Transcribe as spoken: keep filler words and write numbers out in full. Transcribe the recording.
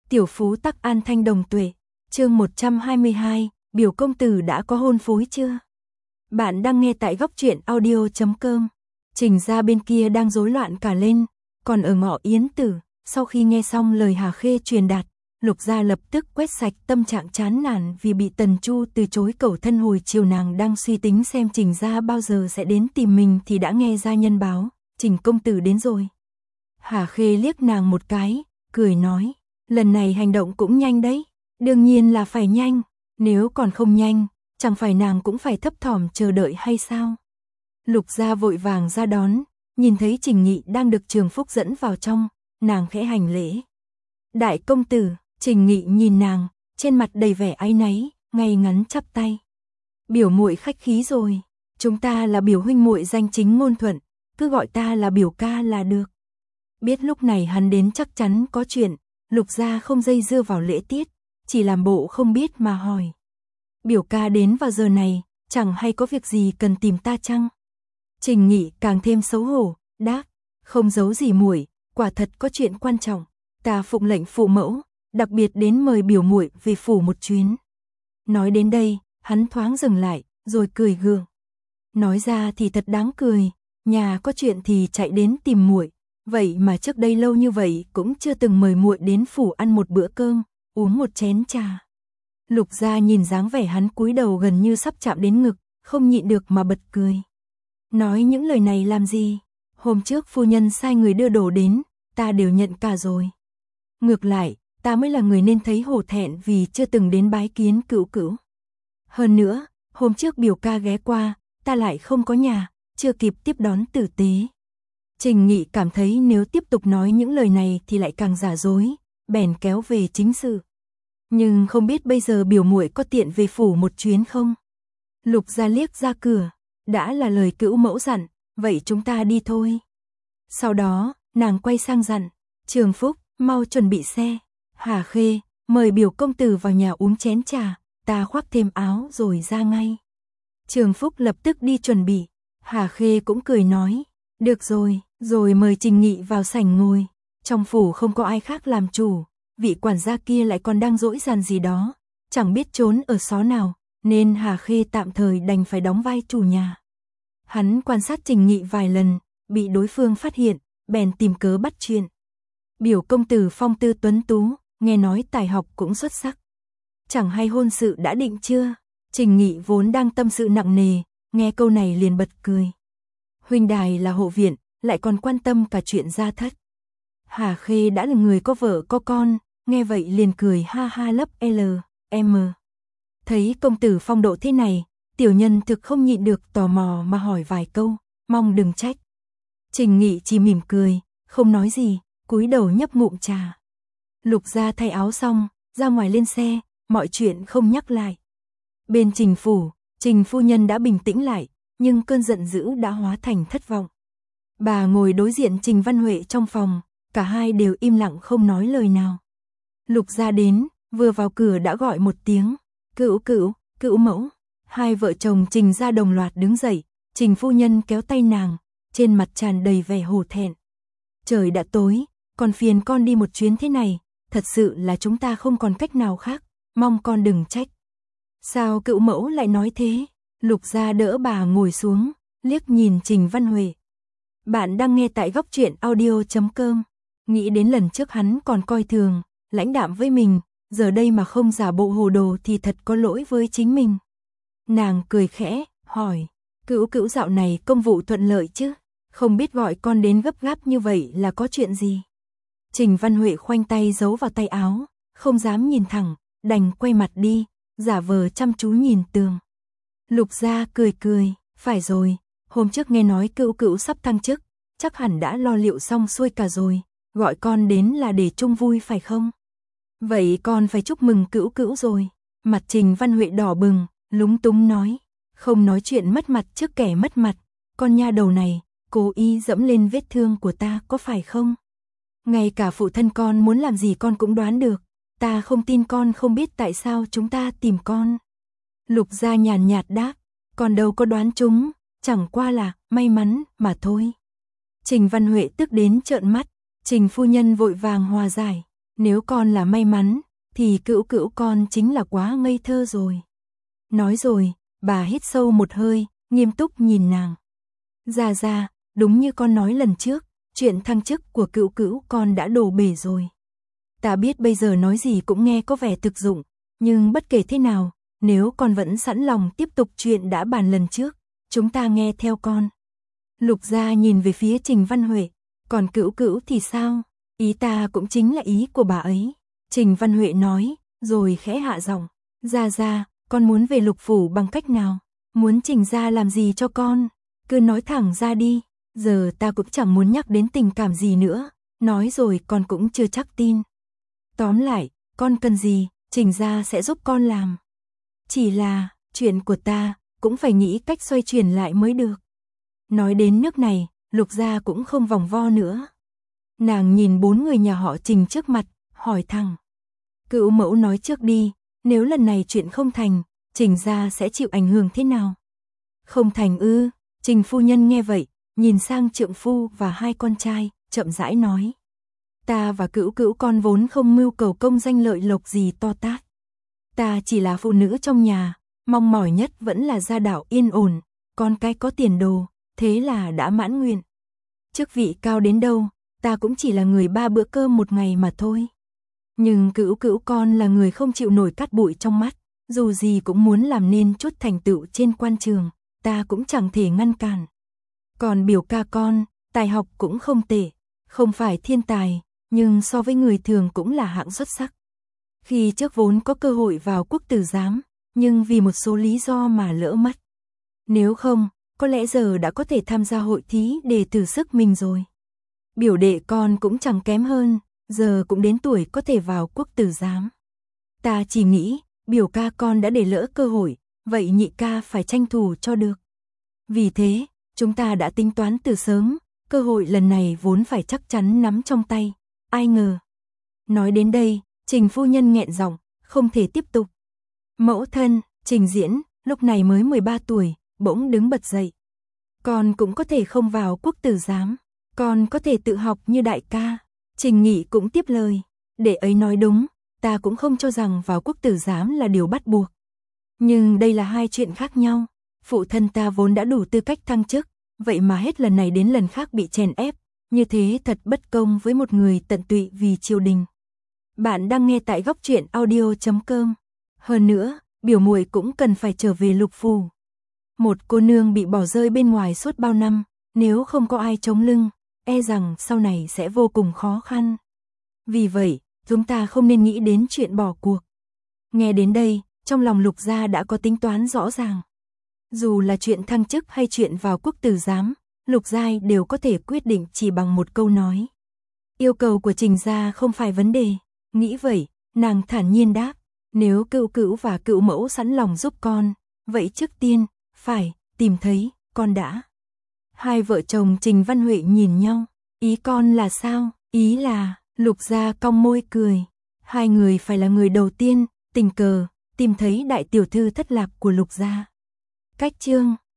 Tiểu phú tắc an thanh đồng tuệ. Chương một trăm hai mươi hai, biểu công tử đã có hôn phối chưa? Bạn đang nghe tại góc truyện audio chấm com. Trình gia bên kia đang rối loạn cả lên, còn ở ngõ Yến Tử, sau khi nghe xong lời Hà Khê truyền đạt, Lục gia lập tức quét sạch tâm trạng chán nản vì bị Tần Chu từ chối cầu thân. Hồi chiều nàng đang suy tính xem Trình gia bao giờ sẽ đến tìm mình thì đã nghe gia nhân báo, Trình công tử đến rồi. Hà Khê liếc nàng một cái, cười nói, lần này hành động cũng nhanh đấy, đương nhiên là phải nhanh, nếu còn không nhanh, chẳng phải nàng cũng phải thấp thỏm chờ đợi hay sao? Lục gia vội vàng ra đón, nhìn thấy Trình Nghị đang được Trường Phúc dẫn vào trong, nàng khẽ hành lễ. Đại công tử. Trình Nghị nhìn nàng, trên mặt đầy vẻ áy náy, ngay ngắn chắp tay. Biểu muội khách khí rồi, chúng ta là biểu huynh muội danh chính ngôn thuận, cứ gọi ta là biểu ca là được. Biết lúc này hắn đến chắc chắn có chuyện, Lục gia không dây dưa vào lễ tiết, chỉ làm bộ không biết mà hỏi. Biểu ca đến vào giờ này, chẳng hay có việc gì cần tìm ta chăng? Trình Nghị càng thêm xấu hổ, đáp, không giấu gì muội, quả thật có chuyện quan trọng, ta phụng lệnh phụ mẫu, đặc biệt đến mời biểu muội về phủ một chuyến. Nói đến đây, hắn thoáng dừng lại, rồi cười gượng. Nói ra thì thật đáng cười, nhà có chuyện thì chạy đến tìm muội, vậy mà trước đây lâu như vậy cũng chưa từng mời muội đến phủ ăn một bữa cơm, uống một chén trà. Lục gia nhìn dáng vẻ hắn cúi đầu gần như sắp chạm đến ngực, không nhịn được mà bật cười. Nói những lời này làm gì? Hôm trước phu nhân sai người đưa đồ đến, ta đều nhận cả rồi. Ngược lại, ta mới là người nên thấy hổ thẹn vì chưa từng đến bái kiến cữu cữu. Hơn nữa, hôm trước biểu ca ghé qua, ta lại không có nhà, chưa kịp tiếp đón tử tế. Trình Nghị cảm thấy nếu tiếp tục nói những lời này thì lại càng giả dối, bèn kéo về chính sự. Nhưng không biết bây giờ biểu muội có tiện về phủ một chuyến không? Lục gia liếc ra cửa, đã là lời cữu mẫu dặn, vậy chúng ta đi thôi. Sau đó, nàng quay sang dặn, Trường Phúc, mau chuẩn bị xe. Hà Khê, mời biểu công tử vào nhà uống chén trà, ta khoác thêm áo rồi ra ngay. Trường Phúc lập tức đi chuẩn bị, Hà Khê cũng cười nói, được rồi, rồi mời Trình Nghị vào sảnh ngồi. Trong phủ không có ai khác làm chủ, vị quản gia kia lại còn đang dỗi dàn gì đó, chẳng biết trốn ở xó nào, nên Hà Khê tạm thời đành phải đóng vai chủ nhà. Hắn quan sát Trình Nghị vài lần, bị đối phương phát hiện, bèn tìm cớ bắt chuyện. Biểu công tử phong tư tuấn tú, nghe nói tài học cũng xuất sắc. Chẳng hay hôn sự đã định chưa? Trình Nghị vốn đang tâm sự nặng nề, nghe câu này liền bật cười. Huynh đài là hộ viện, lại còn quan tâm cả chuyện gia thất. Hà Khê đã là người có vợ có con, nghe vậy liền cười ha ha lấp L, M. Thấy công tử phong độ thế này, tiểu nhân thực không nhịn được tò mò mà hỏi vài câu, mong đừng trách. Trình Nghị chỉ mỉm cười, không nói gì, cúi đầu nhấp ngụm trà. Lục gia thay áo xong, ra ngoài lên xe, mọi chuyện không nhắc lại. Bên Trình phủ, Trình phu nhân đã bình tĩnh lại, nhưng cơn giận dữ đã hóa thành thất vọng. Bà ngồi đối diện Trình Văn Huệ trong phòng, cả hai đều im lặng không nói lời nào. Lục gia đến, vừa vào cửa đã gọi một tiếng, cữu cữu, cữu mẫu. Hai vợ chồng Trình gia đồng loạt đứng dậy, Trình phu nhân kéo tay nàng, trên mặt tràn đầy vẻ hổ thẹn. Trời đã tối, còn phiền con đi một chuyến thế này, thật sự là chúng ta không còn cách nào khác, mong con đừng trách. Sao cữu mẫu lại nói thế? Lục gia đỡ bà ngồi xuống, liếc nhìn Trình Văn Huệ. Bạn đang nghe tại góc truyện audio chấm com. Nghĩ đến lần trước hắn còn coi thường, lãnh đạm với mình, giờ đây mà không giả bộ hồ đồ thì thật có lỗi với chính mình. Nàng cười khẽ, hỏi, cữu cữu dạo này công vụ thuận lợi chứ? Không biết gọi con đến gấp gáp như vậy là có chuyện gì? Trình Văn Huệ khoanh tay giấu vào tay áo, không dám nhìn thẳng, đành quay mặt đi, giả vờ chăm chú nhìn tường. Lục gia cười cười, phải rồi, hôm trước nghe nói cữu cữu sắp thăng chức, chắc hẳn đã lo liệu xong xuôi cả rồi, gọi con đến là để chung vui phải không? Vậy con phải chúc mừng cữu cữu rồi. Mặt Trình Văn Huệ đỏ bừng, lúng túng nói, không nói chuyện mất mặt trước kẻ mất mặt, con nha đầu này, cố ý dẫm lên vết thương của ta có phải không? Ngay cả phụ thân con muốn làm gì con cũng đoán được, ta không tin con không biết tại sao chúng ta tìm con. Lục gia nhàn nhạt đáp, con đâu có đoán chúng, chẳng qua là may mắn mà thôi. Trình Văn Huệ tức đến trợn mắt, Trình phu nhân vội vàng hòa giải, Nếu con là may mắn, thì cữu cữu con chính là quá ngây thơ rồi. Nói rồi, bà hít sâu một hơi, nghiêm túc nhìn nàng. Gia Gia, đúng như con nói lần trước, chuyện thăng chức của cữu cữu con đã đổ bể rồi. Ta biết bây giờ nói gì cũng nghe có vẻ thực dụng, nhưng bất kể thế nào, nếu con vẫn sẵn lòng tiếp tục chuyện đã bàn lần trước, chúng ta nghe theo con. Lục Gia nhìn về phía Trình Văn Huệ, còn cữu cữu thì sao? Ý ta cũng chính là ý của bà ấy. Trình Văn Huệ nói, rồi khẽ hạ giọng. Gia Gia, con muốn về Lục Phủ bằng cách nào? Muốn Trình gia làm gì cho con? Cứ nói thẳng ra đi. Giờ ta cũng chẳng muốn nhắc đến tình cảm gì nữa. Nói rồi con cũng chưa chắc tin. Tóm lại, con cần gì, Trình gia sẽ giúp con làm. Chỉ là, chuyện của ta, cũng phải nghĩ cách xoay chuyển lại mới được. Nói đến nước này, Lục Gia cũng không vòng vo nữa. Nàng nhìn bốn người nhà họ Trình trước mặt, hỏi thẳng. Cữu mẫu nói trước đi, nếu lần này chuyện không thành, Trình gia sẽ chịu ảnh hưởng thế nào? Không thành ư? Trình phu nhân nghe vậy, nhìn sang trượng phu và hai con trai, chậm rãi nói. Ta và cữu cữu con vốn không mưu cầu công danh lợi lộc gì to tát. Ta chỉ là phụ nữ trong nhà, mong mỏi nhất vẫn là gia đạo yên ổn, con cái có tiền đồ, thế là đã mãn nguyện. Chức vị cao đến đâu, ta cũng chỉ là người ba bữa cơm một ngày mà thôi. Nhưng cữu cữu con là người không chịu nổi cát bụi trong mắt, dù gì cũng muốn làm nên chút thành tựu trên quan trường, ta cũng chẳng thể ngăn cản. Còn biểu ca con, tài học cũng không tệ, không phải thiên tài, nhưng so với người thường cũng là hạng xuất sắc. Khi trước vốn có cơ hội vào quốc tử giám, nhưng vì một số lý do mà lỡ mất. Nếu không, có lẽ giờ đã có thể tham gia hội thí để thử sức mình rồi. Biểu đệ con cũng chẳng kém hơn, giờ cũng đến tuổi có thể vào quốc tử giám. Ta chỉ nghĩ, biểu ca con đã để lỡ cơ hội, vậy nhị ca phải tranh thủ cho được. Vì thế, chúng ta đã tính toán từ sớm, cơ hội lần này vốn phải chắc chắn nắm trong tay, ai ngờ. Nói đến đây, Trình phu nhân nghẹn giọng, không thể tiếp tục. Mẫu thân, Trình Diễn, lúc này mới mười ba tuổi, bỗng đứng bật dậy. Con cũng có thể không vào quốc tử giám, con có thể tự học như đại ca. Trình Nghị cũng tiếp lời, để ấy nói đúng, ta cũng không cho rằng vào quốc tử giám là điều bắt buộc. Nhưng đây là hai chuyện khác nhau, phụ thân ta vốn đã đủ tư cách thăng chức, vậy mà hết lần này đến lần khác bị chèn ép, như thế thật bất công với một người tận tụy vì triều đình. Bạn đang nghe tại góc truyện audio chấm com. Hơn nữa, biểu muội cũng cần phải trở về Lục Phủ. Một cô nương bị bỏ rơi bên ngoài suốt bao năm, nếu không có ai chống lưng, e rằng sau này sẽ vô cùng khó khăn. Vì vậy, chúng ta không nên nghĩ đến chuyện bỏ cuộc. Nghe đến đây, trong lòng Lục Gia đã có tính toán rõ ràng. Dù là chuyện thăng chức hay chuyện vào quốc tử giám, Lục Giai đều có thể quyết định chỉ bằng một câu nói. Yêu cầu của Trình gia không phải vấn đề. Nghĩ vậy, nàng thản nhiên đáp, nếu cữu cữu và cữu mẫu sẵn lòng giúp con, vậy trước tiên, phải, tìm thấy, con đã. Hai vợ chồng Trình Văn Huệ nhìn nhau, ý con là sao? Ý là, Lục Gia cong môi cười, hai người phải là người đầu tiên, tình cờ, tìm thấy đại tiểu thư thất lạc của Lục Gia. Cách chương